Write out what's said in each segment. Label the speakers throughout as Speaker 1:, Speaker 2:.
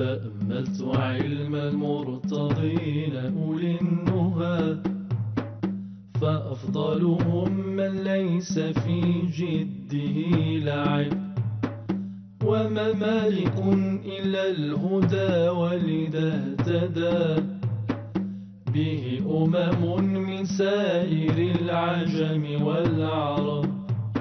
Speaker 1: تأملت علم المرتضين أولي النهى، فأفضلهم من ليس في جده لعب، وما مالك إلا الهدى ولذا اهتدى به من سائر العجم والعرب.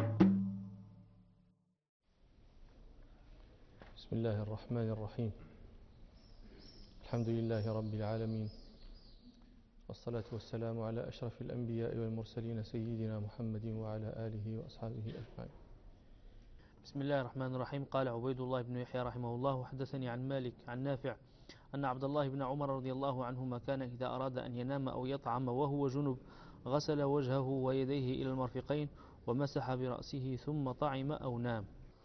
Speaker 2: بسم الله الرحمن الرحيم. الحمد لله رب العالمين، والصلاة والسلام على أشرف الأنبياء والمرسلين سيدنا محمد وعلى آله وأصحابه أجمعين.
Speaker 3: بسم الله الرحمن الرحيم. قال عبيد الله بن يحيى رحمه الله: وحدثني عن مالك عن نافع أن عبد الله بن عمر رضي الله عنهما كان إذا أراد أن ينام أو يطعم وهو جنب غسل وجهه ويديه إلى المرفقين ومسح برأسه ثم طعم أو نام.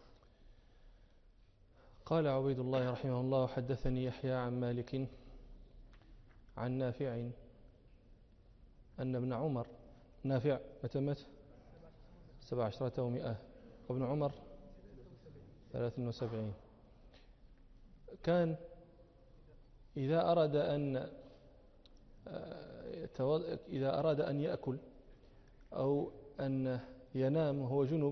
Speaker 2: قال عبيد الله رحمه الله: حدثني يحيى عن مالك عن نافع أن ابن عمر، نافع متى مات؟ 17 و100، وابن عمر 73. كان إذا أراد أن يأكل أو أن ينام وهو جنب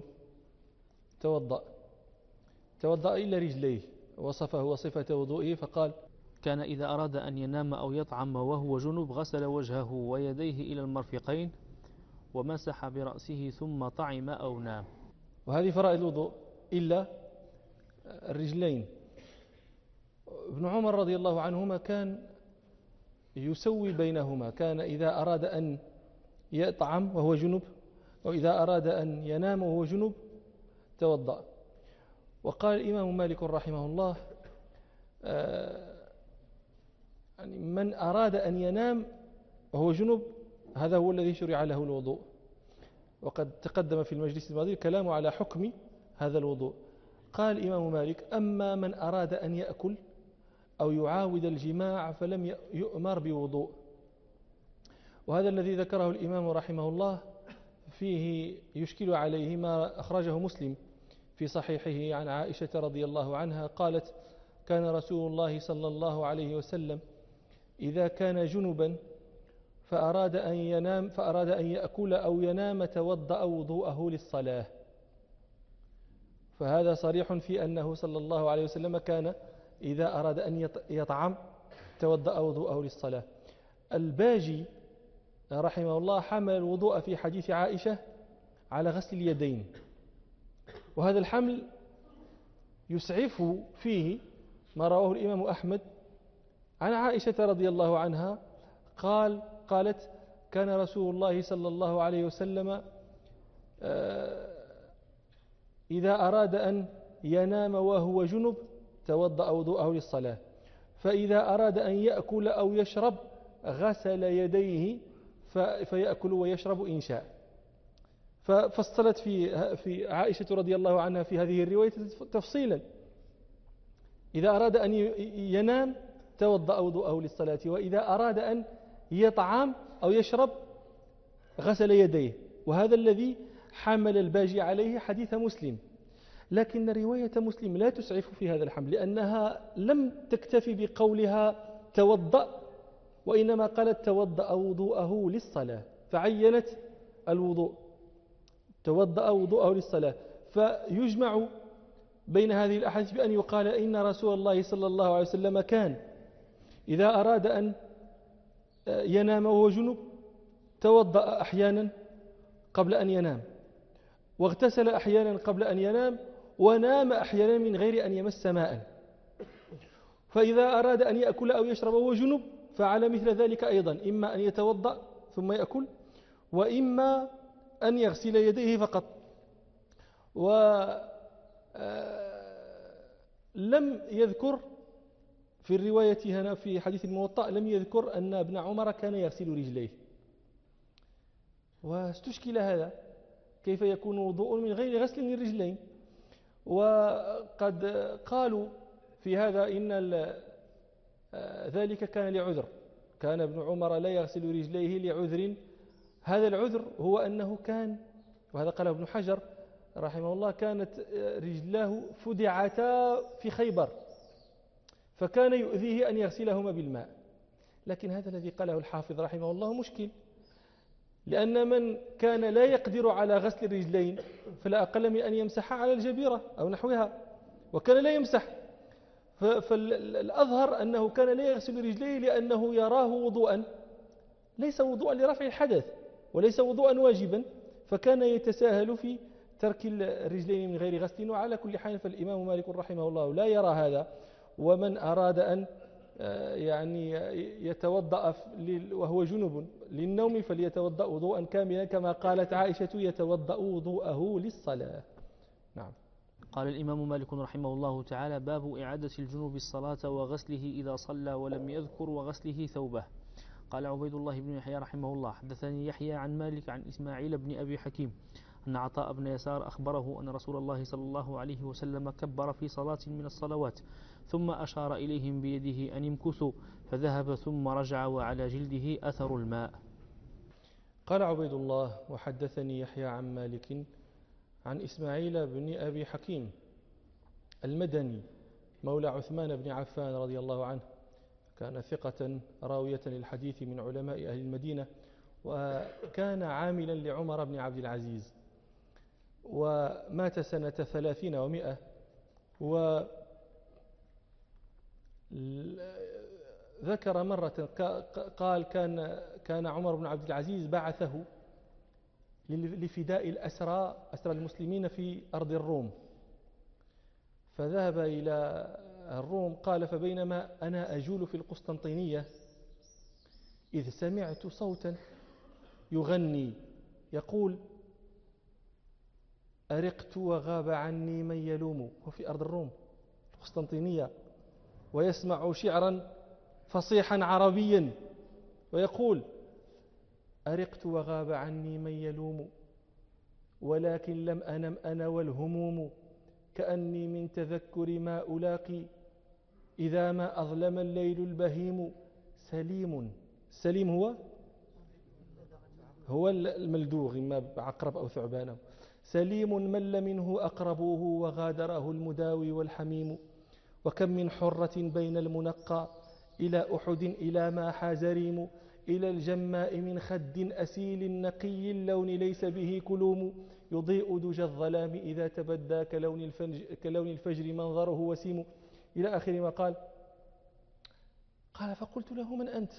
Speaker 2: توضأ إلا رجليه، وصفه وصفة وضوئه فقال:
Speaker 3: كان إذا أراد أن ينام أو يطعم وهو جنب غسل وجهه ويديه إلى المرفقين ومسح برأسه ثم طعم أو نام.
Speaker 2: وهذه فرائض الوضوء إلا الرجلين. ابن عمر رضي الله عنهما كان يسوي بينهما، كان إذا أراد أن يطعم وهو جنب وإذا أراد أن ينام وهو جنب توضأ. وقال الإمام مالك رحمه الله: من أراد أن ينام وهو جنب هذا هو الذي شرع له الوضوء. وقد تقدم في المجلس الماضي الكلام على حكم هذا الوضوء. قال الإمام مالك: أما من أراد أن يأكل أو يعاود الجماع فلم يؤمر بوضوء. وهذا الذي ذكره الإمام رحمه الله فيه يشكل عليه ما أخرجه مسلم في صحيحه عن عائشة رضي الله عنها قالت: كان رسول الله صلى الله عليه وسلم إذا كان جنبا فأراد أن يأكل أو ينام توضأ وضوءه للصلاة. فهذا صريح في أنه صلى الله عليه وسلم كان إذا أراد أن يطعم توضأ وضوءه للصلاة. الباجي رحمه الله حمل الوضوء في حديث عائشة على غسل اليدين، وهذا الحمل يسعف فيه ما رواه الإمام أحمد عن عائشة رضي الله عنها قالت: كان رسول الله صلى الله عليه وسلم إذا أراد أن ينام وهو جنب توضأ وضوءه للصلاة، فإذا أراد أن يأكل أو يشرب غسل يديه فيأكل ويشرب إن شاء. ففصلت في عائشة رضي الله عنها في هذه الرواية تفصيلا: إذا أراد أن ينام توضأ وضوءه للصلاة، وإذا أراد أن يطعم أو يشرب غسل يديه. وهذا الذي حمل الباجي عليه حديث مسلم. لكن رواية مسلم لا تسعف في هذا الحمل، لأنها لم تكتفي بقولها توضأ، وإنما قالت توضأ وضوءه للصلاة، فعينت الوضوء، توضأ وضوءه للصلاة. فيجمع بين هذه الأحاديث بأن يقال إن رسول الله صلى الله عليه وسلم كان إذا أراد أن ينام وهو جنب توضأ أحيانا قبل أن ينام، واغتسل أحيانا قبل أن ينام، ونام أحيانا من غير أن يمس ماء. فإذا أراد أن يأكل أو يشرب وهو جنب فعل مثل ذلك أيضا، إما أن يتوضأ ثم يأكل، وإما أن يغسل يديه فقط. ولم يذكر في الرواية هنا في حديث الموطأ لم يذكر أن ابن عمر كان يغسل رجليه. واستشكل هذا، كيف يكون وضوء من غير غسل للرجلين؟ وقد قالوا في هذا إن ذلك كان لعذر، كان ابن عمر لا يغسل رجليه لعذر. هذا العذر هو أنه كان، وهذا قاله ابن حجر رحمه الله، كانت رجلاه فدعتا في خيبر، فكان يؤذيه أن يغسلهما بالماء. لكن هذا الذي قاله الحافظ رحمه الله مشكل، لأن من كان لا يقدر على غسل الرجلين فلا أقل من أن يمسح على الجبيرة أو نحوها، وكان لا يمسح. فالأظهر أنه كان لا يغسل رجليه لأنه يراه وضوءا ليس وضوءا لرفع الحدث وليس وضوءا واجبا، فكان يتساهل في ترك الرجلين من غير غسل. وعلى كل حال فالإمام مالك رحمه الله لا يرى هذا. ومن أراد أن يعني يتوضأ وهو جنب للنوم فليتوضأ وضوءا كاملا، كما قالت عائشة يتوضأ وضوءه للصلاة. نعم.
Speaker 3: قال الإمام مالك رحمه الله تعالى: باب إعادة الجنوب الصلاة وغسله إذا صلى ولم يذكر وغسله ثوبه. قال عبيد الله بن يحيى رحمه الله: حدثني يحيى عن مالك عن إسماعيل بن أبي حكيم أن عطاء بن يسار أخبره أن رسول الله صلى الله عليه وسلم كبر في صلاة من الصلوات ثم أشار إليهم بيده أن امكثوا، فذهب ثم رجع وعلى جلده أثر الماء.
Speaker 2: قال عبيد الله: وحدثني يحيى عن مالك عن إسماعيل بن أبي حكيم المدني مولى عثمان بن عفان رضي الله عنه، كان ثقة راوية للحديث من علماء أهل المدينة، وكان عاملا لعمر بن عبد العزيز، ومات سنة 30 و100. وذكر مرة قال كان عمر بن عبد العزيز بعثه لفداء الأسرى المسلمين في أرض الروم، فذهب إلى الروم. قال: فبينما أنا أجول في القسطنطينية إذ سمعت صوتا يغني يقول: أرقت وغاب عني من يلوم. وفي أرض الروم القسطنطينية، ويسمع شعرا فصيحا عربيا ويقول: أرقت وغاب عني من يلوم، ولكن لم أنم أنا والهموم، كأني من تذكر ما ألاقي إذا ما أظلم الليل البهيم. سليم هو الملدوغ، إما بعقرب أو ثعبان. سليم مل منه أقربوه وغادره المداوي والحميم، وكم من حرة بين المنقى إلى أحد إلى ما حاز ريم، إلى الجماء من خد أسيل نقي اللون ليس به كلوم، يضيء دجى الظلام إذا تبدى كلون الفجر منظره وسيم، إلى آخر ما قال. فقلت له: من أنت؟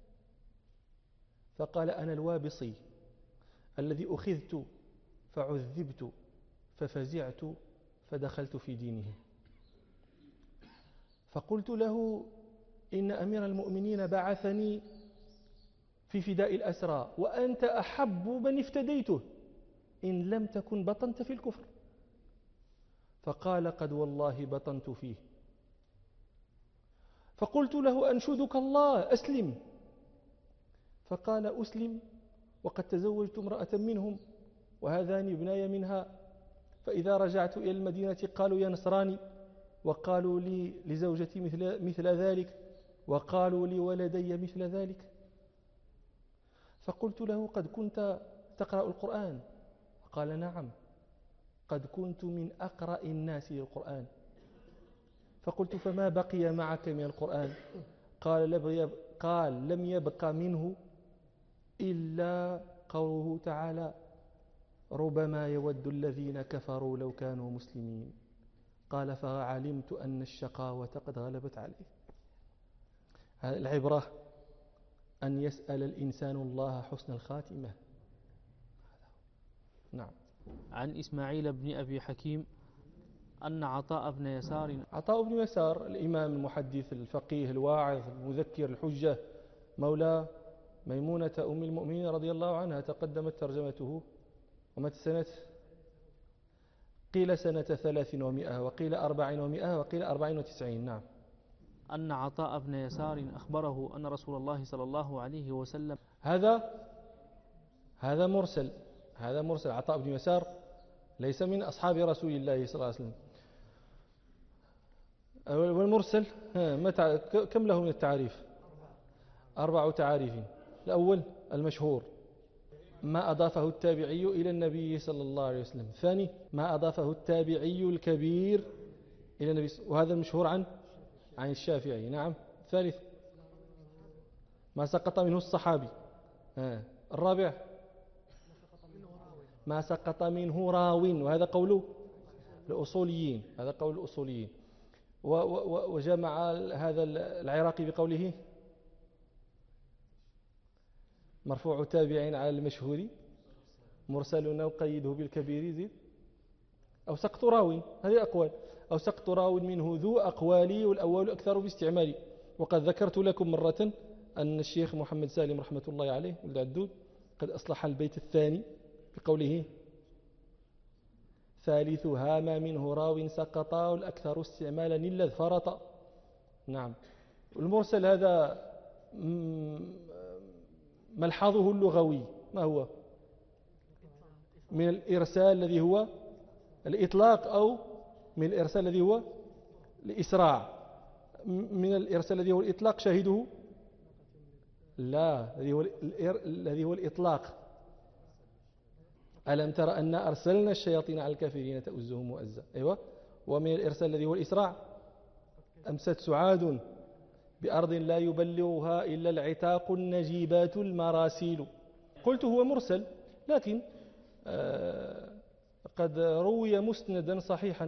Speaker 2: فقال: أنا الوابصي الذي أخذت فعذبت ففزعت فدخلت في دينه. فقلت له: إن أمير المؤمنين بعثني في فداء الأسرى، وأنت أحب من افتديته إن لم تكن بطنت في الكفر. فقال: قد والله بطنت فيه. فقلت له: أنشدك الله أسلم. فقال: أسلم وقد تزوجت امرأة منهم وهذان ابناي منها، فإذا رجعت إلى المدينة قالوا يا نصراني، وقالوا لي لزوجتي مثل ذلك، وقالوا لي ولدي مثل ذلك. فقلت له: قد كنت تقرأ القرآن؟ قال: نعم، قد كنت من أقرأ الناس للقرآن. فقلت: فما بقي معك من القرآن؟ قال: لم يبق منه إلا قوله تعالى: ربما يود الذين كفروا لو كانوا مسلمين. قال: فعلمت أن الشقاوة قد غلبت عليه. العبرة أن يسأل الإنسان الله حسن الخاتمة. نعم.
Speaker 3: عن إسماعيل بن أبي حكيم أن عطاء بن
Speaker 2: يسار الإمام المحدث الفقيه الواعظ المذكر الحجة مولى ميمونة أم المؤمنين رضي الله عنها، تقدمت ترجمته، ومات سنة قيل سنة 300 وقيل 400 وقيل 94. نعم.
Speaker 3: أن عطاء بن يسار أخبره أن رسول الله صلى الله عليه وسلم.
Speaker 2: هذا مرسل. عطاء بن يسار ليس من أصحاب رسول الله صلى الله عليه وسلم. والمرسل كم له من التعريف؟ 4 تعاريف. الأول المشهور، ما أضافه التابعي إلى النبي صلى الله عليه وسلم. الثاني ما أضافه التابعي الكبير إلى النبي، وهذا المشهور عن عن الشافعي. نعم. الثالث ما سقط منه الصحابي. الرابع ما سقط منه راو، وهذا قول الأصوليين. هذا قول الأصوليين. وجمع هذا العراقي بقوله مرفوع تابع على المشهور مرسل أو قيده بالكبير زيد أو سقط راوي. هذه أقوال. أو سقط راوي منه ذو أقوالي، والأول أكثر باستعمالي. وقد ذكرت لكم مرة أن الشيخ محمد سالم رحمة الله عليه ولد عدود قد أصلح البيت الثاني بقوله ثالثها ما منه راو سقط والأكثر استعمالا إلا فرط. نعم. المرسل هذا ملحظه اللغوي ما هو؟ من الإرسال الذي هو الإطلاق، أو من الإرسال الذي هو الإسراع؟ من الإرسال الذي هو الإطلاق شاهده لا، الذي هو الإطلاق. ألم تر أن أرسلنا الشياطين على الكافرين تؤزهم مؤزا. أيوة. ومن الإرسال الذي هو الإسراع أمست سعاد بأرض لا يبلغها إلا العتاق النجيبات المراسيل. قلت هو مرسل، لكن قد روي مسندا صحيحا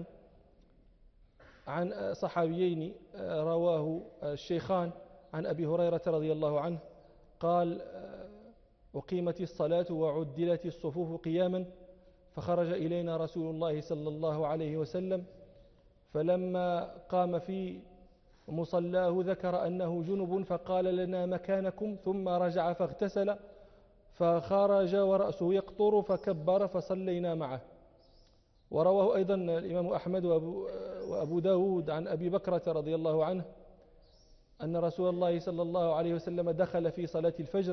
Speaker 2: عن صحابيين رواه الشيخان عن أبي هريرة رضي الله عنه قال أقيمت الصلاة وعدلت الصفوف قياما فخرج إلينا رسول الله صلى الله عليه وسلم فلما قام في مصلاه ذكر أنه جنب فقال لنا مكانكم ثم رجع فاغتسل فخرج ورأسه يقطر فكبر فصلينا معه. ورواه أيضا الإمام أحمد وأبو داود عن أبي بكرة رضي الله عنه أن رسول الله صلى الله عليه وسلم دخل في صلاة الفجر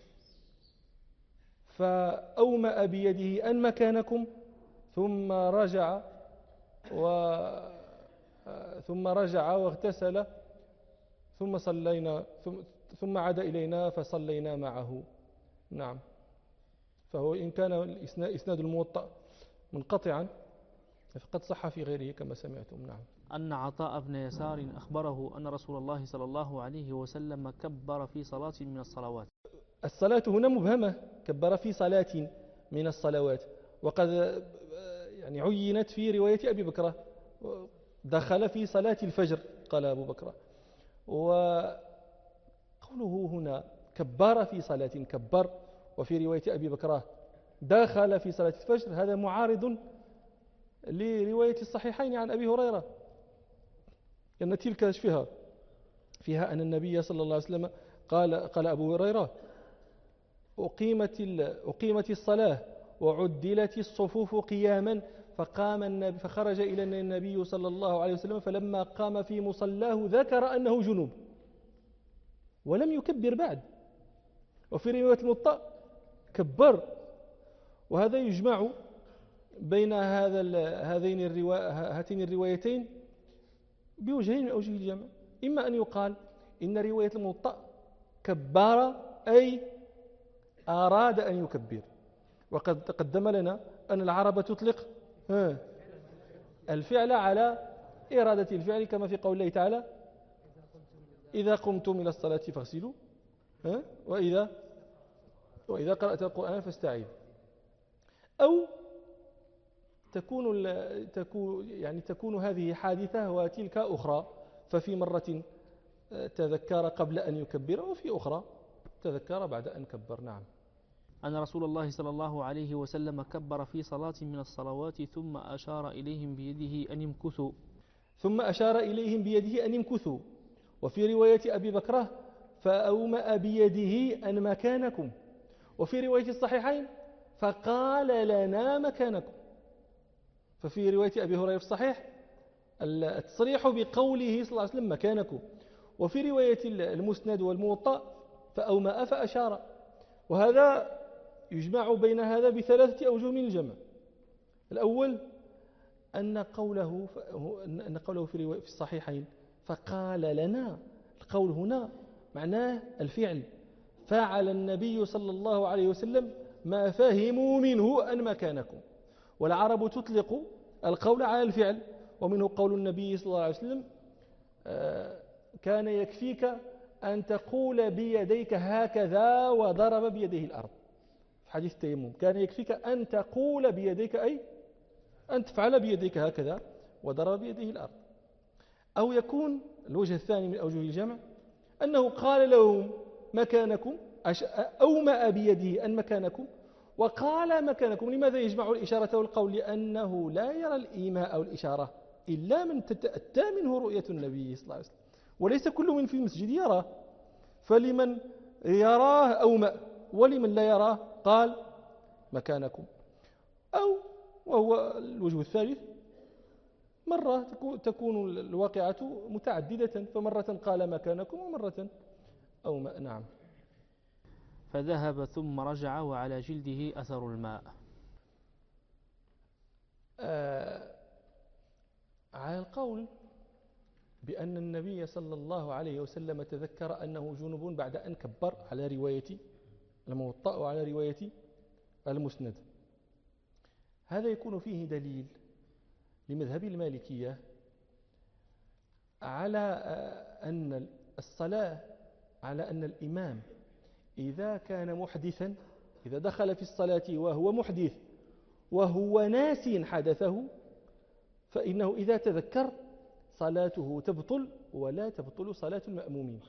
Speaker 2: فأومأ بيده أن مكانكم ثم رجع واغتسل ثم عاد إلينا فصلينا معه. نعم. فهو إن كان إسناد الموطأ منقطعا فقد صح في غيره كما سمعتم. نعم.
Speaker 3: أن عطاء بن يسار أخبره أن رسول الله صلى الله عليه وسلم كبر في صلاة من الصلوات.
Speaker 2: الصلاة هنا مبهمة، كبر في صلاة من الصلوات، وقد يعني عينت في رواية أبي بكرة دخل في صلاة الفجر قال أبو بكرة. وقوله هنا كبر في صلاة كبر، وفي رواية أبي بكرة دخل في صلاة الفجر، هذا معارض لرواية الصحيحين عن أبي هريرة، لأن تلك فيها أن النبي صلى الله عليه وسلم قال أبو هريرة أقيمت الصلاة وعدلت الصفوف قياما فخرج إلى النبي صلى الله عليه وسلم فلما قام في مصلاه ذكر أنه جنوب ولم يكبر بعد. وفي رواية الموطأ كبر. وهذا يجمع بين هاتين الروايتين بوجهين من أوجه الجمع. إما أن يقال إن رواية الموطأ كبر أي أراد أن يكبر، وقد تقدم لنا أن العرب تطلق الفعل على إرادة الفعل كما في قول الله تعالى إذا قمتم إلى الصلاة فاغسلوا وإذا قرأت القرآن فاستعيذ. أو تكون هذه حادثة وتلك أخرى، ففي مرة تذكر قبل أن يكبر وفي أخرى تذكر بعد أن كبر. نعم.
Speaker 3: أن رسول الله صلى الله عليه وسلم كبر في صلاة من الصلوات ثم أشار إليهم بيده أن يمكثوا. وفي رواية أبي بكرة فأومأ بيده أن مكانكم. وفي رواية الصحيحين فقال لنا مكانكم. ففي رواية أبي هريرة في الصحيح التصريح بقوله صلى الله عليه وسلم مكانكم، وفي رواية المسند والموطأ فأومأ فأشار. وهذا يجمع بين هذا بثلاثة أوجه من الجمع. الأول أن قوله في الصحيحين فقال لنا، القول هنا معناه الفعل، فعل النبي صلى الله عليه وسلم ما فهموا منه أن مكانكم. والعرب تطلق القول على الفعل، ومنه قول النبي صلى الله عليه وسلم
Speaker 2: كان يكفيك أن تقول بيديك هكذا وضرب بيديه الأرض. في حديث التيمم كان يكفيك أن تقول بيديك أي أن تفعل بيديك هكذا وضرب بيديه الأرض. أو يكون الوجه الثاني من أوجه الجمع أنه قال لهم مكانكم، أومأ بيده أن مكانكم وقال مكانكم. لماذا يجمع الإشارة والقول؟ لأنه لا يرى الإيماء أو الإشارة إلا من تتأتى منه رؤية النبي صلى الله عليه وسلم، وليس كل من في المسجد يراه. فلمن يراه أومأ، ولمن لا يراه قال مكانكم. أو وهو الوجه الثالث مرة تكون الواقعة متعددة، فمرة قال مكانكم ومرة أومأ. نعم.
Speaker 3: فذهب ثم رجع وعلى جلده أثر الماء.
Speaker 2: على القول بأن النبي صلى الله عليه وسلم تذكر أنه جنب بعد أن كبر، على رواية الموطأ وعلى رواية المسند، هذا يكون فيه دليل لمذهب المالكية على أن الصلاة، على أن الإمام إذا كان محدثا، إذا دخل في الصلاة وهو محدث وهو ناس حدثه، فإنه إذا تذكر صلاته تبطل ولا تبطل صلاة المأمومين.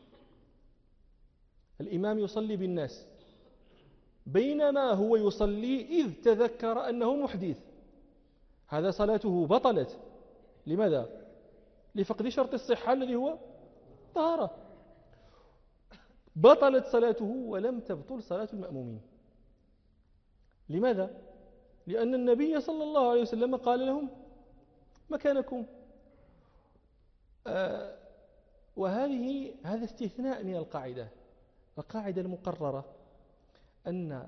Speaker 2: الإمام يصلي بالناس بينما هو يصلي إذ تذكر أنه محدث، هذا صلاته بطلت. لماذا؟ لفقد شرط الصحة الذي هو طهارة. بطلت صلاته ولم تبطل صلاة المأمومين. لماذا؟ لأن النبي صلى الله عليه وسلم قال لهم مكانكم. هذا استثناء من القاعدة المقررة أن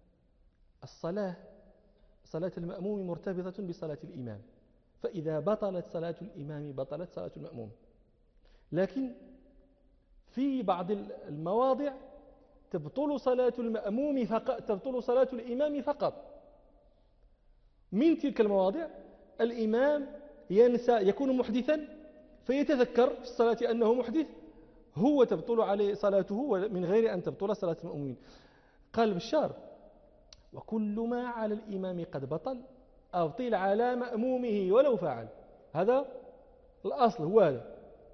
Speaker 2: صلاة المأموم مرتبطة بصلاة الإمام، فإذا بطلت صلاة الإمام بطلت صلاة المأموم. لكن في بعض المواضع تبطل صلاة المأموم فقط، تبطل صلاة الإمام فقط. من تلك المواضع الإمام ينسى، يكون محدثا فيتذكر في الصلاة أنه محدث، هو تبطل عليه صلاته من غير أن تبطل صلاة المأمومين. قال بشار: وكل ما على الإمام قد بطل أبطل على مأمومه ولو فعل. هذا الأصل، هو هذا.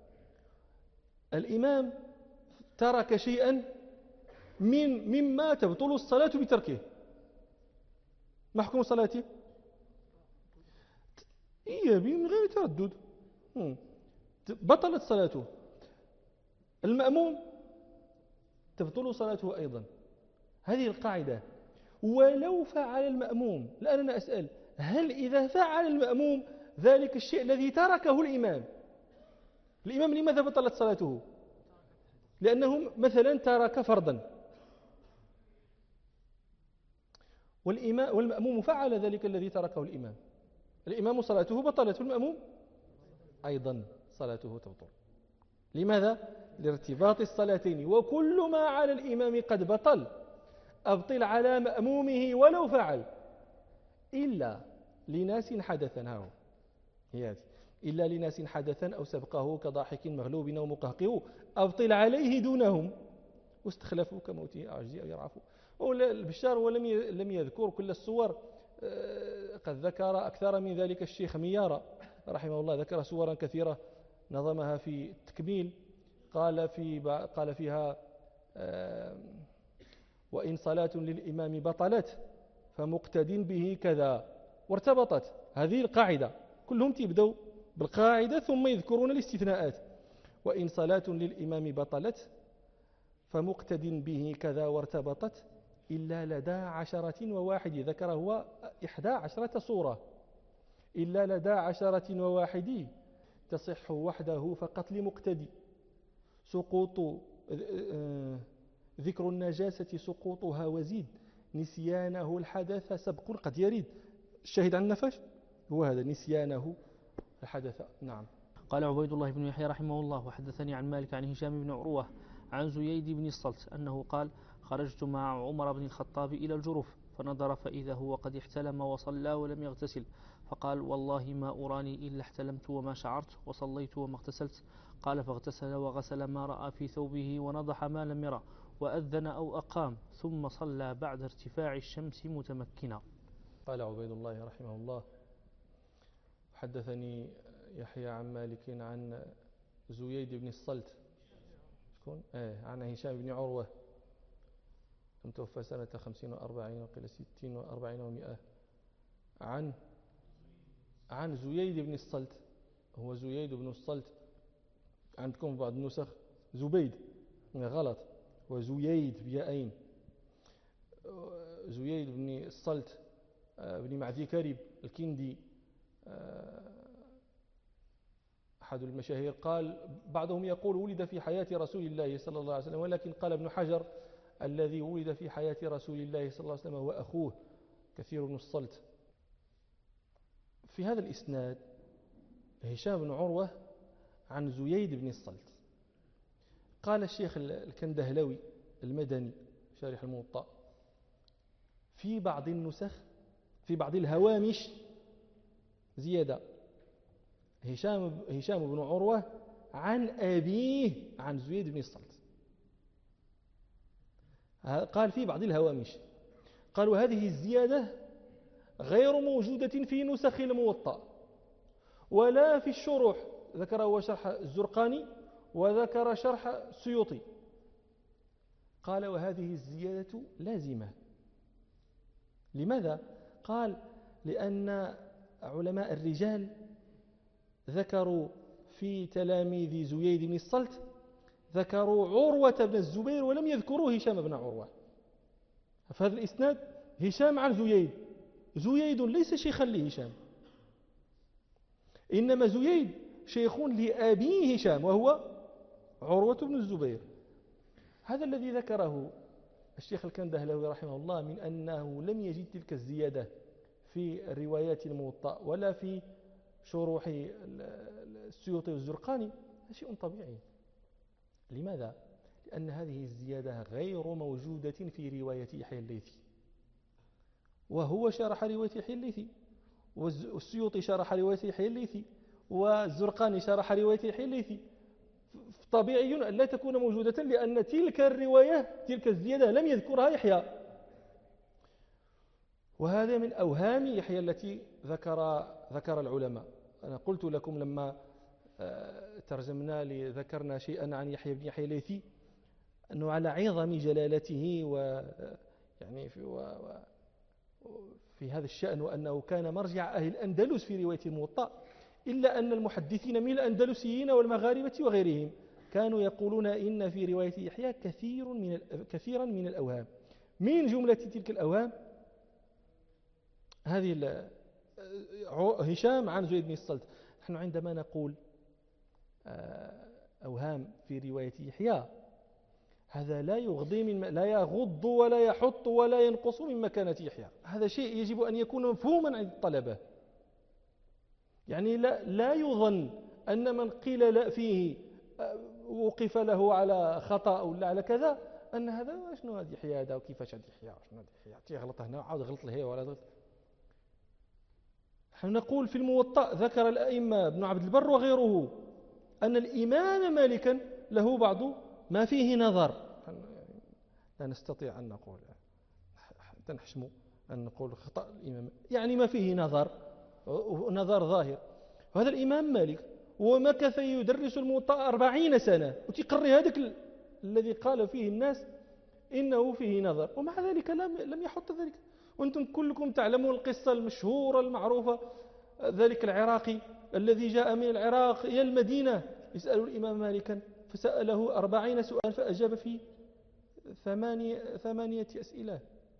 Speaker 2: الإمام ترك شيئا مما تبطل الصلاة بتركه، ما حكم صلاته؟ إيجابي من غير تردد، بطلت صلاته. المأموم تبطل صلاته أيضا. هذه القاعدة. ولو فعل المأموم، الآن أنا أسأل: هل إذا فعل المأموم ذلك الشيء الذي تركه الإمام لماذا بطلت صلاته؟ لأنه مثلا ترك فرضا، والمأموم فعل ذلك الذي تركه الإمام. الإمام صلاته بطلت والمأموم أيضا صلاته تبطل. لماذا؟ لارتباط الصلاتين. وكل ما على الإمام قد بطل أبطل على مأمومه ولو فعل، إلا لناس حدثا. إلا لناس حدثا أو سبقه كضاحك مغلوب أو مقهقه أبطل عليه دونهم واستخلفوا كموته أعجزي أو يرعفوا. البشار ولم يذكر كل الصور، قد ذكر أكثر من ذلك الشيخ ميارة رحمه الله، ذكر صورا كثيرة نظمها في التكميل. قال فيها: وإن صلاة للإمام بطلت فمقتد به كذا، وارتبطت. هذه القاعدة، كلهم تبدأوا بالقاعدة ثم يذكرون الاستثناءات. وإن صلاة للإمام بطلت فمقتد به كذا وارتبطت إلا لدى 10 ذكر هو 11 صورة. إلا لدى 10 تصح وحده فقط لمقتدي. سقوط ذكر النجاسة سقوطها وزيد، نسيانه الحدث سبق قد يريد. الشاهد عن النفش هو هذا، نسيانه الحدث. نعم.
Speaker 3: قال عبيد الله بن يحيى رحمه الله: وحدثني عن مالك عن هشام بن عروة عن زييد بن الصلت أنه قال: خرجت مع عمر بن الخطاب إلى الجرف فنظر فإذا هو قد احتلم وصلى ولم يغتسل، فقال: والله ما أراني إلا احتلمت وما شعرت وصليت وما اغتسلت. قال فاغتسل وغسل ما رأى في ثوبه ونضح ما لم يرى وأذن أو أقام ثم صلى بعد ارتفاع الشمس متمكنا.
Speaker 2: قال عبيد الله رحمه الله: حدثني يحيى عن مالك عن زييد بن الصلت عن هشام بن عروة متوفى سنة 50 و40 وقيل 60 و40 و100 عن زييد بن الصلت. هو زييد بن الصلت، عندكم بعض النسخ زبيد، غلط، وزييد بياءين. زييد بن الصلت بن معدي كرب الكندي، أحد المشاهير. قال بعضهم يقول ولد في حياة رسول الله صلى الله عليه وسلم، ولكن قال ابن حجر الذي ولد في حياة رسول الله صلى الله عليه وسلم هو أخوه كثير بن الصلت. في هذا الإسناد هشام بن عروة عن زييد بن الصلت. قال الشيخ الكندهلوي المدني شارح الموطأ: في بعض النسخ في بعض الهوامش زيادة هشام بن عروة عن أبيه عن زييد بن الصلت. قال في بعض الهوامش، قال وهذه الزيادة غير موجودة في نسخ الموطأ ولا في الشروح. ذكر هو شرح الزرقاني وذكر شرح السيوطي. قال وهذه الزيادة لازمة. لماذا؟ قال لأن علماء الرجال ذكروا في تلاميذ زييد بن الصلت ذكروا عروة بن الزبير ولم يذكروا هشام بن عروة. فهذا الإسناد هشام عن زييد ليس شيخا لهشام، إنما زييد شيخ لأبي هشام وهو عروة بن الزبير. هذا الذي ذكره الشيخ الكندهلوي رحمه الله من أنه لم يجد تلك الزيادة في الروايات الموطأ ولا في شروح السيوطي والزرقاني، هذا شيء طبيعي. لماذا؟ لأن هذه الزيادة غير موجودة في رواية يحيى الليثي، وهو شرح رواية يحيى الليثي، والسيوطي شرح رواية يحيى الليثي، والزرقاني شرح رواية يحيى الليثي. طبيعي أن لا تكون موجودة لأن تلك الرواية تلك الزيادة لم يذكرها يحيى. وهذا من أوهام يحيى التي ذكر العلماء. أنا قلت لكم لما ترجمنا ذكرنا شيئا عن يحيى بن يحيى الليثي أنه على عظم جلالته يعني في هذا الشأن، وأنه كان مرجع أهل الأندلس في رواية الموطأ، إلا أن المحدثين من الأندلسيين والمغاربة وغيرهم كانوا يقولون إن في رواية يحيى كثيرا من الأوهام. من جملة تلك الأوهام هذه هشام عن زيد بن الصلت. نحن عندما نقول أوهام في رواية يحيى هذا لا يغض ولا يحط ولا ينقص من مكانة يحيى. هذا شيء يجب أن يكون مفهوما عند الطلبة. يعني لا يظن أن من قيل لا فيه وقف له على خطأ ولا على كذا أن هذا شنو هذا يحيى هذا وكيفاش هذا يحيى شنو هذا يحيى تيغلط هنا وعاود غلط له ولا غلط. نحن نقول في الموطأ ذكر الأئمة ابن عبد البر وغيره أن الإمام مالكا له بعض ما فيه نظر. لا نستطيع أن نقول تنحشم أن نقول خطأ الإمام، يعني ما فيه نظر ظاهر. وهذا الإمام مالك ومكث يدرس الموطأ 40 سنة وتقري هذاك الذي قال فيه الناس إنه فيه نظر، ومع ذلك لم يحط ذلك. وأنتم كلكم تعلمون القصة المشهورة المعروفة، ذلك العراقي الذي جاء من العراق إلى المدينة يسأل الإمام مالكا فسأله 40 سؤال فأجاب في 8 أسئلة،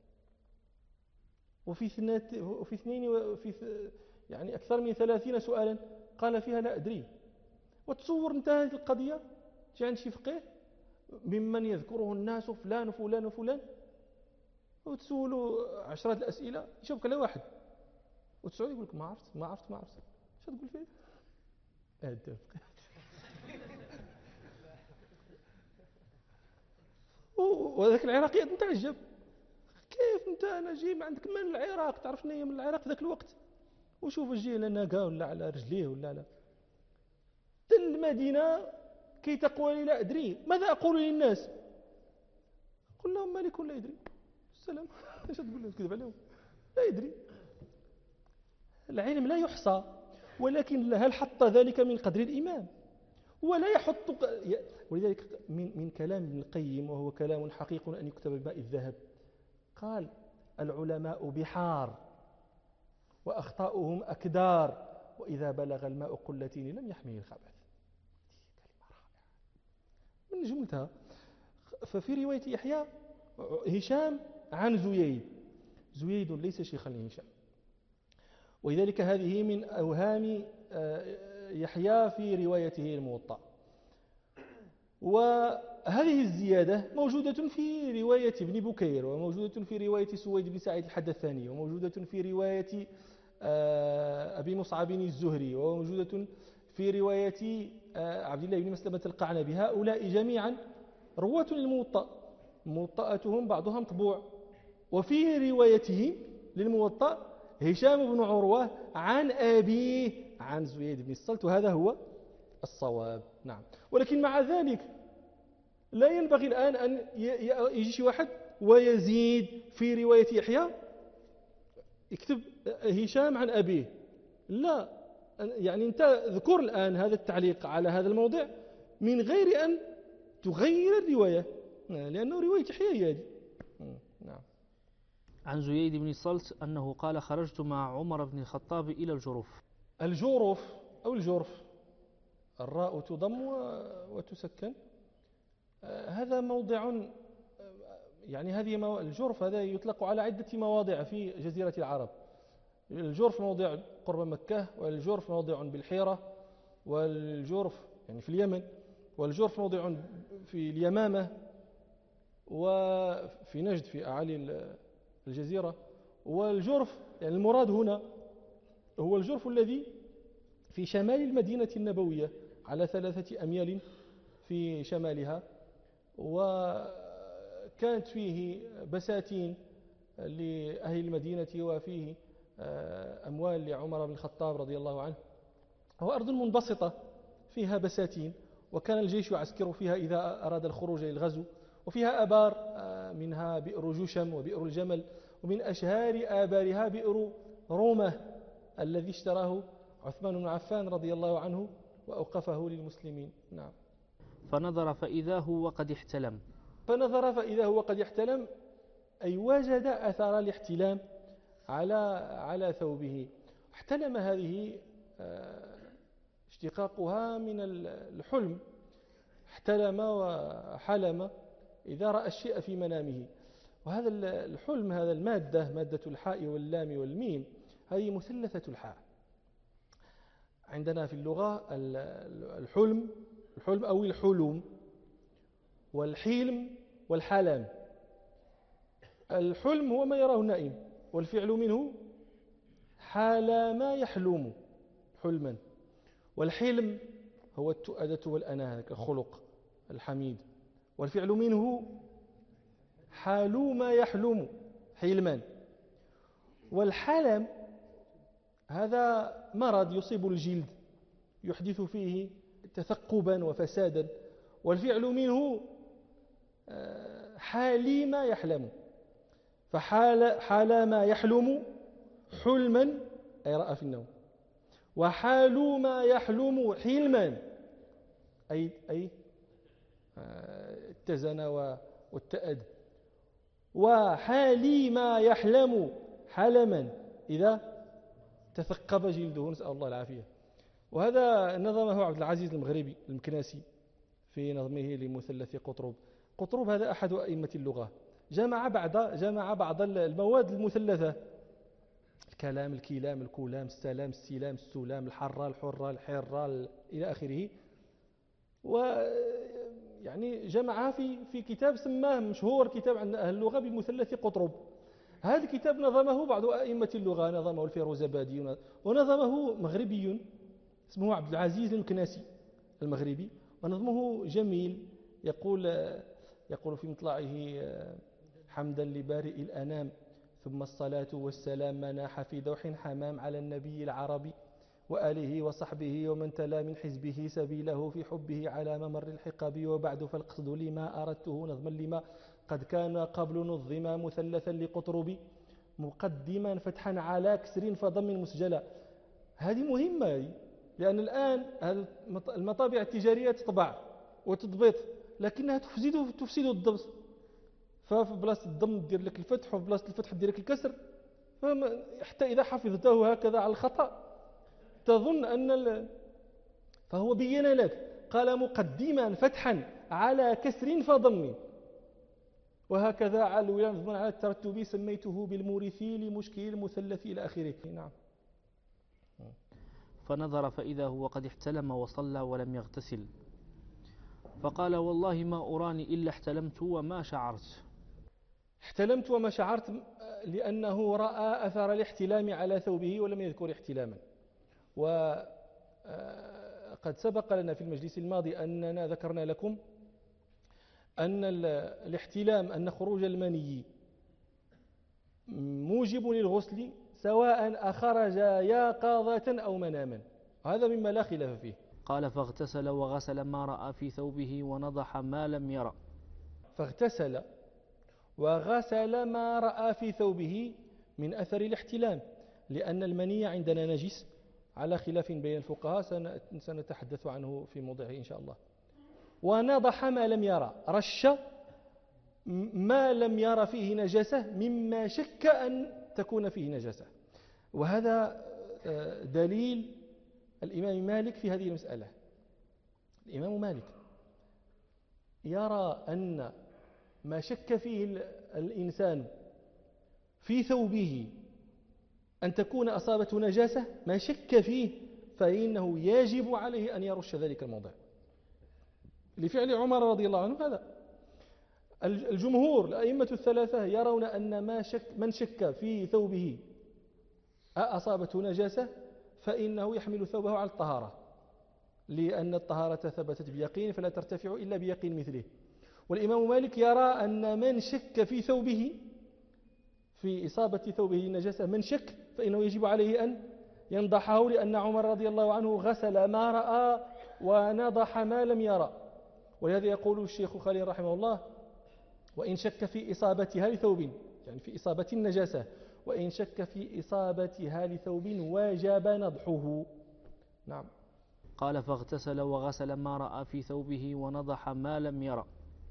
Speaker 2: وفي يعني أكثر من 30 سؤالا قال فيها لا أدري. وتصور انتهت القضية جاء عند شي فقيه ممن يذكره الناس فلان وفلان وفلان، وتسولوا 10 الأسئلة يشوفك على واحد وتسعود يقول لك ما عرفت شو تقول فيه؟ أدب. وذاك العراقي نتعجب كيف انت انا جاي عندك من العراق تعرف شنو هي من العراق ذاك الوقت، وشوف جاي لنا ناقه ولا على رجليه ولا لا المدينه كي تقول لا أدري ماذا أقول للناس؟ قل لهم مالك لا يدري. السلام. ايش تقول لهم؟ تكذب عليهم؟ لا يدري. العلم لا يحصى، ولكن هل حط ذلك من قدر الإمام؟ ولا يحط. ولذلك من كلام ابن القيم، وهو كلام حقيق أن يكتب بماء الذهب، قال العلماء بحار وأخطاؤهم أكدار، وإذا بلغ الماء قلتين لم يحمل الخبث. كلمة رائعة من جملتها. ففي رواية يحيى هشام عن زييد ليس شيخا لهشام، ولذلك هذه من أوهام يحيى في روايته الموطأ. وهذه الزيادة موجودة في رواية ابن بكير، وموجودة في رواية سويد بن سعيد الحدثاني، وموجودة في رواية أبي مصعب الزهري، وموجودة في رواية عبد الله بن مسلمة القعنبي. هؤلاء جميعا رواة للموطأ، موطأتهم بعضها مطبوع. وفي روايته للموطأ هشام بن عروة عن أبيه عن زيد بن الصلت، وهذا هو الصواب. نعم. ولكن مع ذلك لا ينبغي الآن أن يجي شي واحد ويزيد في رواية يحيى يكتب هشام عن أبيه. لا، يعني أنت اذكر الآن هذا التعليق على هذا الموضع من غير أن تغير الرواية، لأنه رواية يحيى هذه. نعم.
Speaker 3: عن زيد بن الصلت أنه قال خرجت مع عمر بن الخطاب إلى الجرف.
Speaker 2: الجرف أو الجرف، الراء تضم وتسكن. هذا موضع، يعني هذه الجرف هذا يطلق على عدة مواضع في جزيرة العرب. الجرف موضع قرب مكة، والجرف موضع بالحيرة، والجرف يعني في اليمن، والجرف موضع في اليمامة وفي نجد في أعالي الجزيرة. والجرف يعني المراد هنا هو الجرف الذي في شمال المدينة النبوية على 3 أميال في شمالها، وكانت فيه بساتين لأهل المدينة، وفيه أموال لعمر بن الخطاب رضي الله عنه. هو أرض منبسطة فيها بساتين، وكان الجيش يعسكر فيها إذا أراد الخروج للغزو. وفيها أبار، منها بئر جشم وبئر الجمل، ومن أشهار آبارها بئر رومة الذي اشتراه عثمان بن عفان رضي الله عنه وأوقفه للمسلمين. نعم.
Speaker 3: فنظر فإذا هو قد احتلم.
Speaker 2: فنظر فإذا هو قد احتلم، أي وجد أثر الاحتلام على ثوبه. احتلم هذه اشتقاقها من الحلم، احتلم وحلم إذا رأى الشيء في منامه. وهذا الحلم، هذا المادة، مادة الحاء واللام والميم، هذه مثلثة الحاء. عندنا في اللغة الحلم أو الحلم، والحلم والحلم. الحلم هو ما يراه النائم، والفعل منه حال ما يحلم حلما. والحلم هو التؤدة والأناة، الخلق الحميد، والفعل منه حال ما يحلم حلما. والحلم هذا مرض يصيب الجلد يحدث فيه تثقبا وفسادا، والفعل منه حال ما يحلم. فحال ما يحلم حلما أي رأى في النوم، وحال ما يحلم حلما أي اتزن واتأد. وحال ما يحلم حلما إذا تثقب جلده، نسأل الله العافية. وهذا نظمه عبد العزيز المغربي المكناسي في نظمه لمثلث قطرب. قطرب هذا أحد أئمة اللغة، جمع بعض المواد المثلثة: الكلام، الكلام، الكلام، السلام، السلام، السلام، الحرة، الحرة، الحرة، إلى آخره. ويعني جمعها في كتاب سماه مشهور كتاب عند أهل اللغة بمثلث قطرب. هذا الكتاب نظمه بعض أئمة اللغة، نظمه الفيروزابادي، ونظمه مغربي اسمه عبد العزيز المكناسي المغربي، ونظمه جميل. يقول في مطلعه: حمدا لبارئ الأنام، ثم الصلاة والسلام مناح في دوح حمام على النبي العربي، وآله وصحبه ومن تلا من حزبه سبيله في حبه على ممر الحقب. وبعد فالقصد لما أردته نظما لما قد كان قبل نظما مثلثا لقطرب مقدما فتحا على كسر فضم مسجلا. هذه مهمة، لأن الآن المطابع التجارية تطبع وتضبط، لكنها تفسد الضبط. ففي بلاصة الضم دير لك الفتح، وفي بلاصة الفتح دير لك الكسر، حتى إذا حفظته هكذا على الخطأ تظن أن فهو بين لك، قال مقدما فتحا على كسر فضم، وهكذا على على الترتب سميته بالمورثي لمشكل المثلث إلى آخره. نعم.
Speaker 3: فنظر فإذا هو قد احتلم وصلى ولم يغتسل، فقال والله ما أراني إلا احتلمت وما شعرت.
Speaker 2: احتلمت وما شعرت لأنه رأى أثر الاحتلام على ثوبه ولم يذكر احتلاما. وقد سبق لنا في المجلس الماضي أننا ذكرنا لكم أن الاحتلام، أن خروج المني موجب للغسل سواء أخرج يقظة أو مناما، هذا مما لا خلاف فيه.
Speaker 3: قال فاغتسل وغسل ما رأى في ثوبه ونضح ما لم يرى.
Speaker 2: فاغتسل وغسل ما رأى في ثوبه من أثر الاحتلام، لأن المني عندنا نجس على خلاف بين الفقهاء سنتحدث عنه في موضعه إن شاء الله. ونضح ما لم يرى، رش ما لم يرى فيه نجاسة مما شك أن تكون فيه نجاسة. وهذا دليل الإمام مالك في هذه المسألة. الإمام مالك يرى أن ما شك فيه الإنسان في ثوبه أن تكون أصابته نجاسة، ما شك فيه فإنه يجب عليه أن يرش ذلك الموضع لفعل عمر رضي الله عنه. هذا الجمهور الأئمة الثلاثة يرون أن من شك في ثوبه أصابته نجاسة فإنه يحمل ثوبه على الطهارة، لأن الطهارة ثبتت بيقين فلا ترتفع إلا بيقين مثله. والإمام مالك يرى أن من شك في ثوبه، في إصابة ثوبه نجاسة، من شك فإنه يجب عليه أن ينضحه، لأن عمر رضي الله عنه غسل ما رأى ونضح ما لم يرى. ولهذا يقول الشيخ خليل رحمه الله: وإن شك في إصابتها لثوب، يعني في إصابة النجاسة، وإن شك في إصابتها لثوب وجب نضحه. نعم.
Speaker 3: قال فاغتسل وغسل ما رأى في ثوبه ونضح ما لم يرى،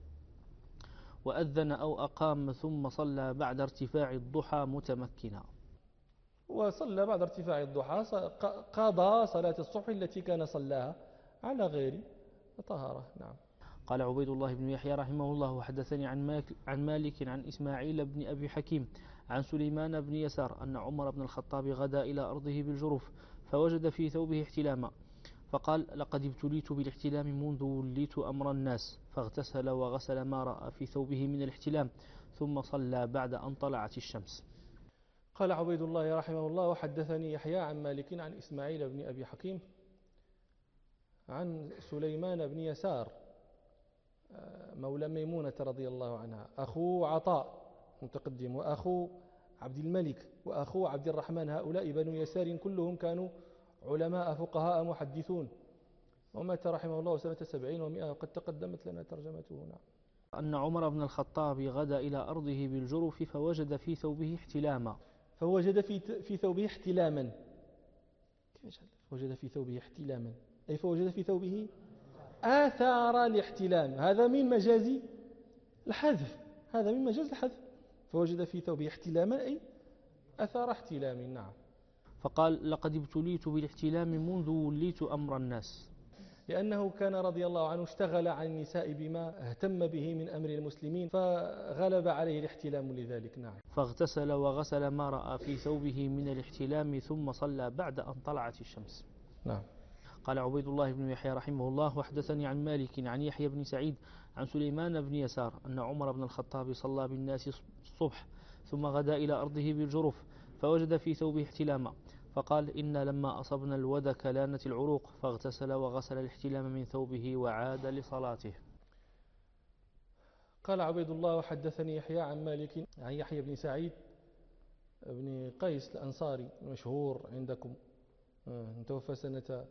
Speaker 3: وأذن أو أقام ثم صلى بعد ارتفاع الضحى متمكنا.
Speaker 2: وصلى بعد ارتفاع الضحى، قضى صلاة الصبح التي كان صلاها على غير طهارة. نعم.
Speaker 3: قال عبيد الله بن يحيى رحمه الله: وحدثني عن مالك عن إسماعيل بن أبي حكيم عن سليمان بن يسار أن عمر بن الخطاب غدا إلى أرضه بالجرف فوجد في ثوبه احتلاما، فقال: لقد ابتليت بالاحتلام منذ وليت أمر الناس، فاغتسل وغسل ما رأى في ثوبه من الاحتلام ثم صلى بعد أن طلعت الشمس.
Speaker 2: قال عبيد الله رحمه الله: وحدثني يحيى عن مالك عن إسماعيل بن أبي حكيم عن سليمان بن يسار مولى ميمونة رضي الله عنها، أخو عطاء متقدم وأخو عبد الملك وأخو عبد الرحمن، هؤلاء بنو يسار كلهم كانوا علماء فقهاء محدثون، ومات رحمه الله سنة 70 و100 وقد تقدمت لنا ترجمته. نعم.
Speaker 3: أن عمر بن الخطاب غدا إلى أرضه بالجرف فوجد في ثوبه احتلاما.
Speaker 2: فوجد في ثوبه احتلاما. فوجد في ثوبه احتلاما أي فوجد في ثوبه آثار الاحتلام، هذا من مجاز الحذف، هذا من مجاز الحذف. فوجد في ثوبه احتلاما أي أثار احتلام. نعم.
Speaker 3: فقال: لقد ابتليت بالاحتلام منذ وليت أمر الناس،
Speaker 2: لأنه كان رضي الله عنه اشتغل عن النساء بما اهتم به من أمر المسلمين فغلب عليه الاحتلام لذلك. نعم.
Speaker 3: فاغتسل وغسل ما رأى في ثوبه من الاحتلام ثم صلى بعد أن طلعت الشمس.
Speaker 2: نعم.
Speaker 3: قال عبيد الله بن يحيى رحمه الله: وحدثني عن مالك عن يحيى بن سعيد عن سليمان بن يسار أن عمر بن الخطاب صلى بالناس الصبح ثم غدا إلى أرضه بالجرف فوجد في ثوبه احتلاما، فقال: إن لما أصبنا الودك لانت العروق، فاغتسل وغسل الاحتلام من ثوبه وعاد لصلاته.
Speaker 2: قال عبيد الله: وحدثني يحيى عن مالك عن يحيى بن سعيد بن قيس الأنصاري المشهور عندكم توفى سنة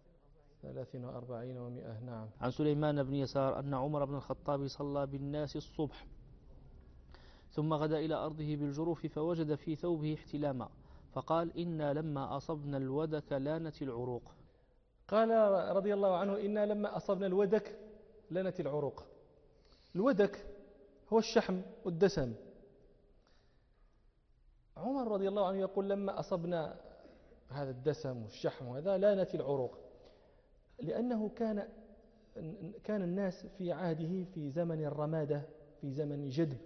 Speaker 2: 43 و100. نعم.
Speaker 3: عن سليمان بن يسار أن عمر بن الخطاب صلى بالناس الصبح ثم غدا إلى أرضه بالجروف فوجد في ثوبه احتلاما فقال إنا لما أصبنا الودك لانت العروق.
Speaker 2: قال رضي الله عنه إنا لما أصبنا الودك لانت العروق. الودك هو الشحم والدسم. عمر رضي الله عنه يقول لما أصبنا هذا الدسم والشحم وهذا لانت العروق، لأنه كان الناس في عهده في زمن الرمادة، في زمن جدب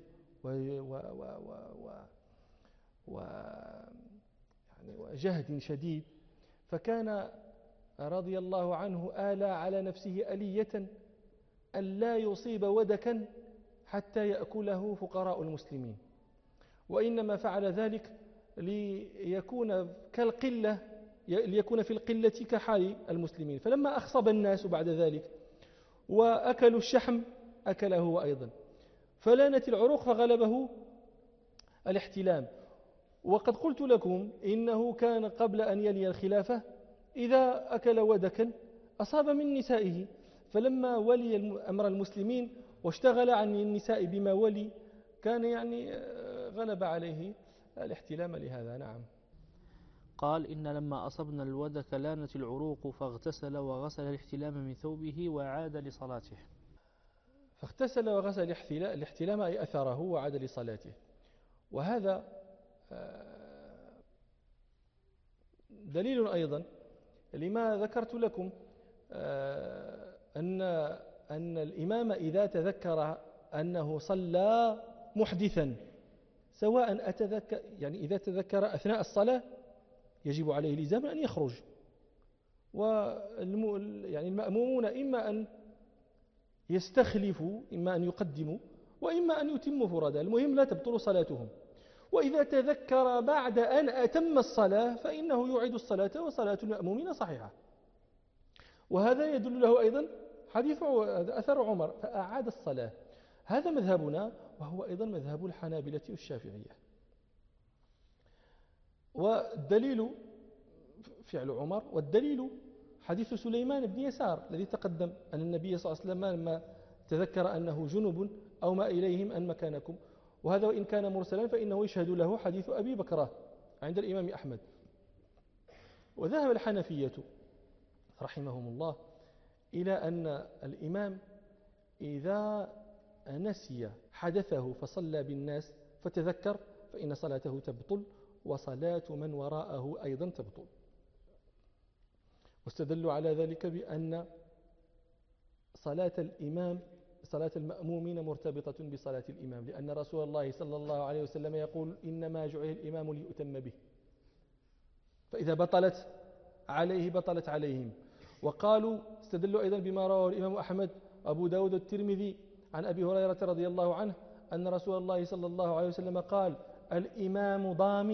Speaker 2: وجهد شديد، فكان رضي الله عنه آلى على نفسه ألية أن لا يصيب ودكا حتى يأكله فقراء المسلمين، وإنما فعل ذلك ليكون في القلة كحال المسلمين. فلما أخصب الناس بعد ذلك وأكلوا الشحم أكله هو أيضا، فلانت العروق فغلبه الاحتلام. وقد قلت لكم إنه كان قبل أن يلي الخلافة إذا أكل ودكا أصاب من نسائه، فلما ولي أمر المسلمين واشتغل عن النساء بما ولي كان غلب عليه الاحتلام لهذا. نعم.
Speaker 3: قال إن لما أصبنا الودك لانت العروق فاغتسل وغسل الاحتلام من ثوبه وعاد لصلاته.
Speaker 2: فاغتسل وغسل الاحتلام أي أثره وعاد لصلاته. وهذا دليل أيضا لما ذكرت لكم أن الإمام إذا تذكر أنه صلى محدثا، سواء إذا تذكر أثناء الصلاة يجب عليه لزاما أن يخرج، المأمومون إما أن يستخلفوا، إما أن يقدموا، وإما أن يتموا فردا، المهم لا تبطل صلاتهم. وإذا تذكر بعد أن أتم الصلاة فإنه يعيد الصلاة وصلاة المأمومين صحيحة. وهذا يدل له أيضا حديث أثر عمر فأعاد الصلاة. هذا مذهبنا، وهو أيضا مذهب الحنابلة والشافعية. والدليل فعل عمر، والدليل حديث سليمان بن يسار الذي تقدم أن النبي صلى الله عليه وسلم لما تذكر أنه جنب أو ما إليهم أن مكانكم، وهذا وإن كان مرسلا فإنه يشهد له حديث أبي بكرة عند الإمام أحمد. وذهب الحنفية رحمهم الله إلى أن الإمام إذا نسي حدثه فصلى بالناس فتذكر فإن صلاته تبطل، وصلاة من وراءه أيضا تبطل. واستدلوا على ذلك بأن صلاة المأمومين مرتبطة بصلاة الإمام، لأن رسول الله صلى الله عليه وسلم يقول إنما جعل الإمام ليؤتم به، فإذا بطلت عليه بطلت عليهم. وقالوا استدلوا أيضا بما رواه الإمام أحمد أبو داود الترمذي عن أبي هريرة رضي الله عنه أن رسول الله صلى الله عليه وسلم قال الإمام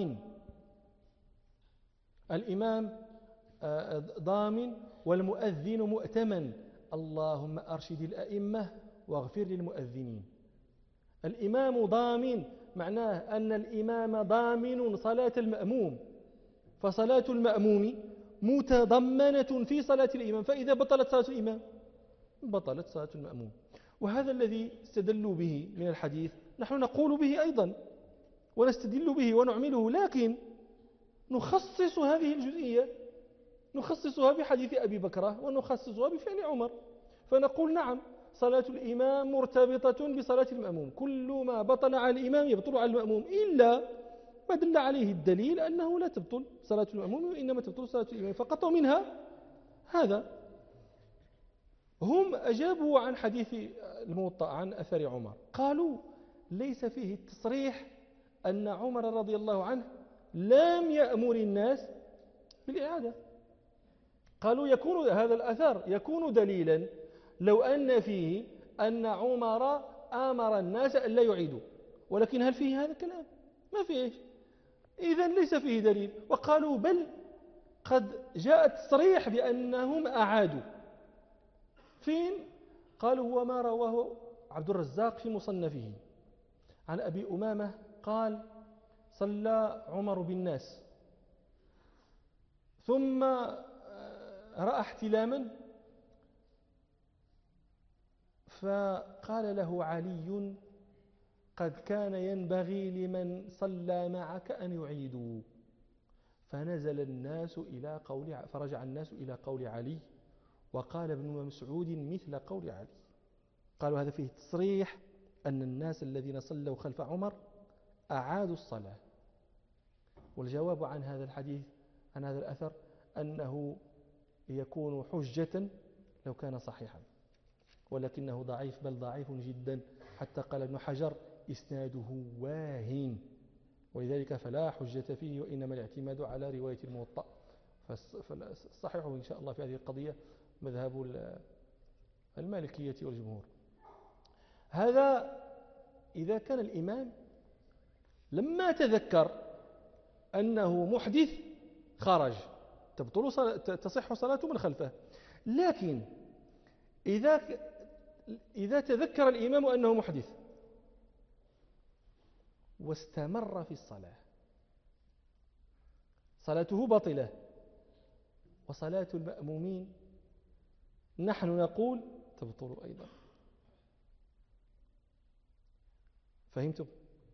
Speaker 2: ضامن والمؤذن مؤتمن، اللهم أرشد الأئمة واغفر للمؤذنين. الإمام ضامن معناه أن الإمام ضامن صلاة المأموم، فصلاة المأموم متضمنة في صلاة الإمام، فإذا بطلت صلاة الإمام بطلت صلاة المأموم. وهذا الذي استدلوا به من الحديث نحن نقول به أيضا ونستدل به ونعمله، لكن نخصص هذه الجزئية نخصصها بحديث أبي بكرة ونخصصها بفعل عمر، فنقول نعم صلاة الإمام مرتبطة بصلاة المأموم، كل ما بطل على الإمام يبطل على المأموم إلا ما دل عليه الدليل أنه لا تبطل صلاة المأموم وإنما تبطل صلاة الإمام فقط. منها هذا هم أجابوا عن حديث الموطأ عن أثر عمر، قالوا ليس فيه التصريح أن عمر رضي الله عنه لم يأمر الناس بالإعادة. قالوا يكون هذا الأثر يكون دليلا لو أن فيه أن عمر آمر الناس أن لا يعيدوا، ولكن هل فيه هذا الكلام؟ ما فيه. إذن ليس فيه دليل. وقالوا بل قد جاء تصريح بأنهم أعادوا. فين؟ قالوا هو ما رواه عبد الرزاق في مصنفه عن أبي أمامة قال صلى عمر بالناس ثم رأى احتلاما فقال له علي قد كان ينبغي لمن صلى معك أن يعيدوا. فنزل الناس فرجع الناس إلى قول علي، وقال ابن مسعود مثل قول علي. قالوا هذا فيه تصريح أن الناس الذين صلوا خلف عمر أعادوا الصلاة. والجواب عن هذا الحديث، عن هذا الأثر، أنه يكون حجة لو كان صحيحا، ولكنه ضعيف، بل ضعيف جدا، حتى قال ابن حجر إسناده واهن، ولذلك فلا حجة فيه، وإنما الاعتماد على رواية الموطأ. فالصحيح إن شاء الله في هذه القضية مذهب المالكية والجمهور. هذا إذا كان الإمام لما تذكر أنه محدث خرج، تصح صلاته من خلفه. لكن إذا تذكر الإمام أنه محدث واستمر في الصلاة، صلاته باطلة. وصلاة المأمومين نحن نقول تبطل أيضا. فهمتم؟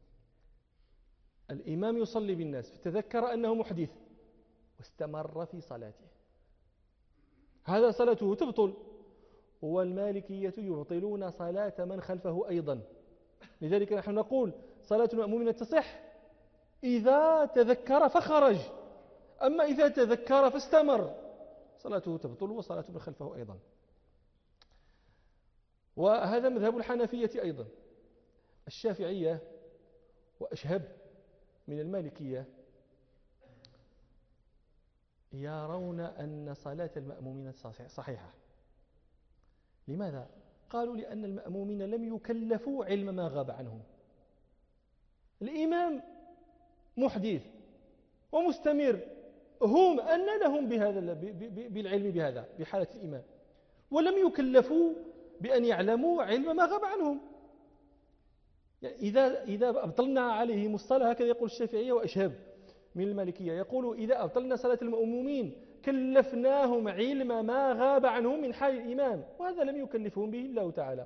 Speaker 2: الإمام يصلي بالناس فتذكر أنه محدث واستمر في صلاته، هذا صلاته تبطل. والمالكية يبطلون صلاة من خلفه أيضا. لذلك نحن نقول صلاة المأمومين تصح إذا تذكر فخرج، أما إذا تذكر فاستمر صلاته تبطل وصلاة من خلفه أيضا. وهذا مذهب الحنفية أيضا. الشافعية وأشهب من المالكية يرون أن صلاة المأمومين صحيحة. لماذا؟ قالوا لأن المأمومين لم يكلفوا علم ما غاب عنهم. الإمام محدث ومستمر، هم أن لهم بالعلم بهذا بحالة الإمام، ولم يكلفوا بأن يعلموا علم ما غاب عنهم. يعني إذا أبطلنا عليهم الصلاة، هكذا يقول الشافعية وأشهب من المالكية، يقول إذا أبطلنا صلاة المأمومين كلفناهم علم ما غاب عنهم من حال الإمام، وهذا لم يكلفهم به الله تعالى.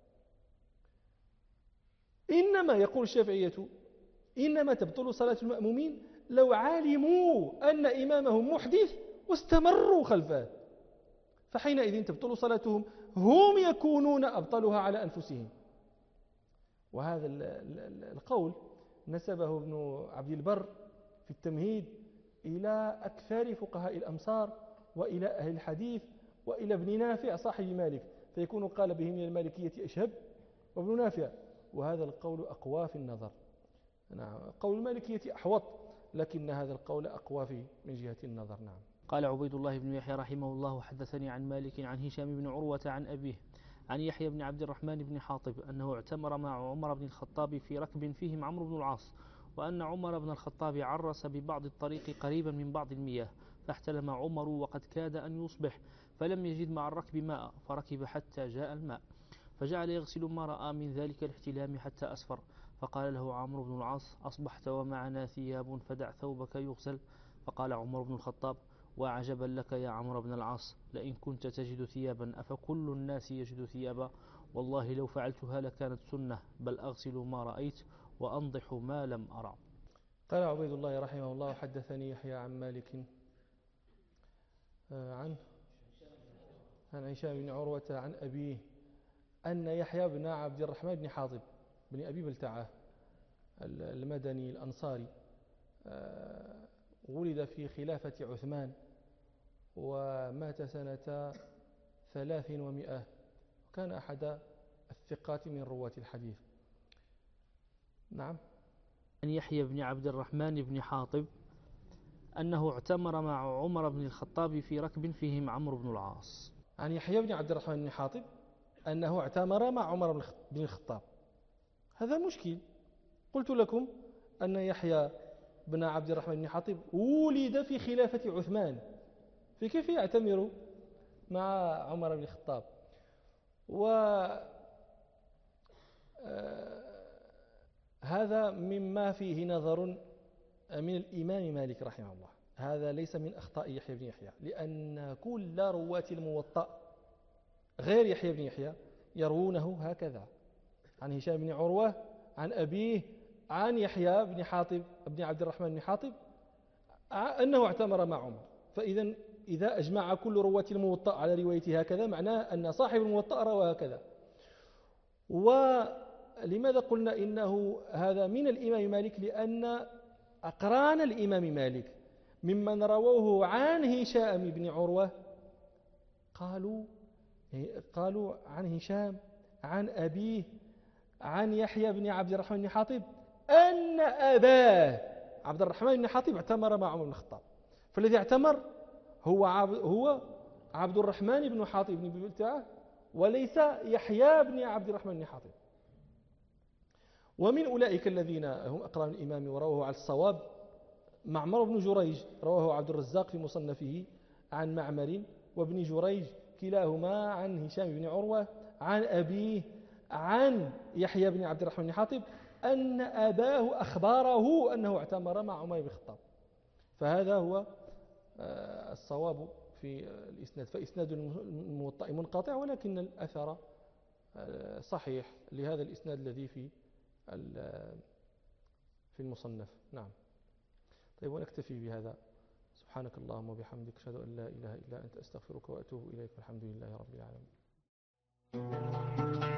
Speaker 2: إنما يقول الشافعية إنما تبطل صلاة المأمومين لو علموا أن إمامهم محدث واستمروا خلفه، فحينئذ تبطل صلاتهم، هم يكونون أبطلها على أنفسهم. وهذا القول نسبه ابن عبد البر في التمهيد إلى أكثر فقهاء الأمصار وإلى أهل الحديث وإلى ابن نافع صاحب مالك، فيكون قال به من المالكية أشهب وابن نافع. وهذا القول أقوى في النظر. نعم، قول المالكية أحوط، لكن هذا القول أقوى من جهة النظر. نعم.
Speaker 3: قال عبيد الله بن يحيى رحمه الله: حدثني عن مالك عن هشام بن عروة عن أبيه عن يحيى بن عبد الرحمن بن حاطب أنه اعتمر مع عمر بن الخطاب في ركب فيهم عمرو بن العاص، وأن عمر بن الخطاب عرس ببعض الطريق قريبا من بعض المياه، فاحتلم عمر وقد كاد أن يصبح، فلم يجد مع الركب ماء، فركب حتى جاء الماء، فجعل يغسل ما رأى من ذلك الاحتلام حتى أسفر، فقال له عمرو بن العاص: أصبحت ومعنا ثياب فدع ثوبك يغسل. فقال عمر بن الخطاب: وعجبا لك يا عمرو بن العاص، لئن كنت تجد ثيابا أفكل الناس يجد ثيابا؟ والله لو فعلتها لكانت سنة، بل أغسل ما رأيت وأنضح ما لم أرى.
Speaker 2: قال عبيد الله رحمه الله: حدثني يحيى عن مالك عن هشام بن عروة عن أبيه أن يحيى بن عبد الرحمن بن حاطب بن أبي بلتعة المدني الأنصاري ولد في خلافة عثمان ومات سنة 300، وكان أحد الثقات من رواة الحديث. نعم.
Speaker 3: عن يحيى بن عبد الرحمن بن حاطب أنه اعتمر مع عمر بن الخطاب في ركب فيهم عمرو بن العاص.
Speaker 2: عن يحيى بن عبد الرحمن بن حاطب أنه اعتمر مع عمر بن الخطاب. هذا مشكل. قلت لكم أن يحيى بن عبد الرحمن بن حاطب ولد في خلافة عثمان، فكيف يعتمر مع عمر بن الخطاب؟ هذا مما فيه نظر من الإمام مالك رحمه الله. هذا ليس من أخطاء يحيى بن يحيى، لأن كل رواة الموطأ غير يحيى بن يحيى يروونه هكذا عن هشام بن عروة عن أبيه عن يحيى بن حاطب بن عبد الرحمن بن حاطب أنه اعتمر مع عمر. فإذا إذا أجمع كل رواة الموطأ على روايته هكذا معناه أن صاحب الموطأ روى هكذا. ولماذا قلنا إنه هذا من الإمام مالك؟ لأن أقران الإمام مالك ممن رووه عن هشام بن عروة قالوا عن هشام عن أبيه عن يحيى بن عبد الرحمن بن حاطب أن أباه عبد الرحمن بن حاطب اعتمر مع عمر بن الخطاب. فالذي اعتمر هو عبد الرحمن بن حاطب بن بلتعة وليس يحيى بن عبد الرحمن بن حاطب. ومن أولئك الذين هم أقران الإمام ورواه على الصواب معمر بن جريج، رواه عبد الرزاق في مصنفه عن معمر وابن جريج كلاهما عن هشام بن عروة عن أبيه عن يحيى بن عبد الرحمن بن حاطب أن أباه أخباره أنه اعتمر مع عمر بن الخطاب. فهذا هو الصواب في الإسناد. فإسناد الموطأ منقطع، ولكن الأثر صحيح لهذا الإسناد الذي في المصنف. نعم. طيب، ونكتفي بهذا. سبحانك اللهم وبحمدك، أشهد أن لا إله إلا أنت، أستغفرك وأتوب إليك، والحمد لله رب العالمين.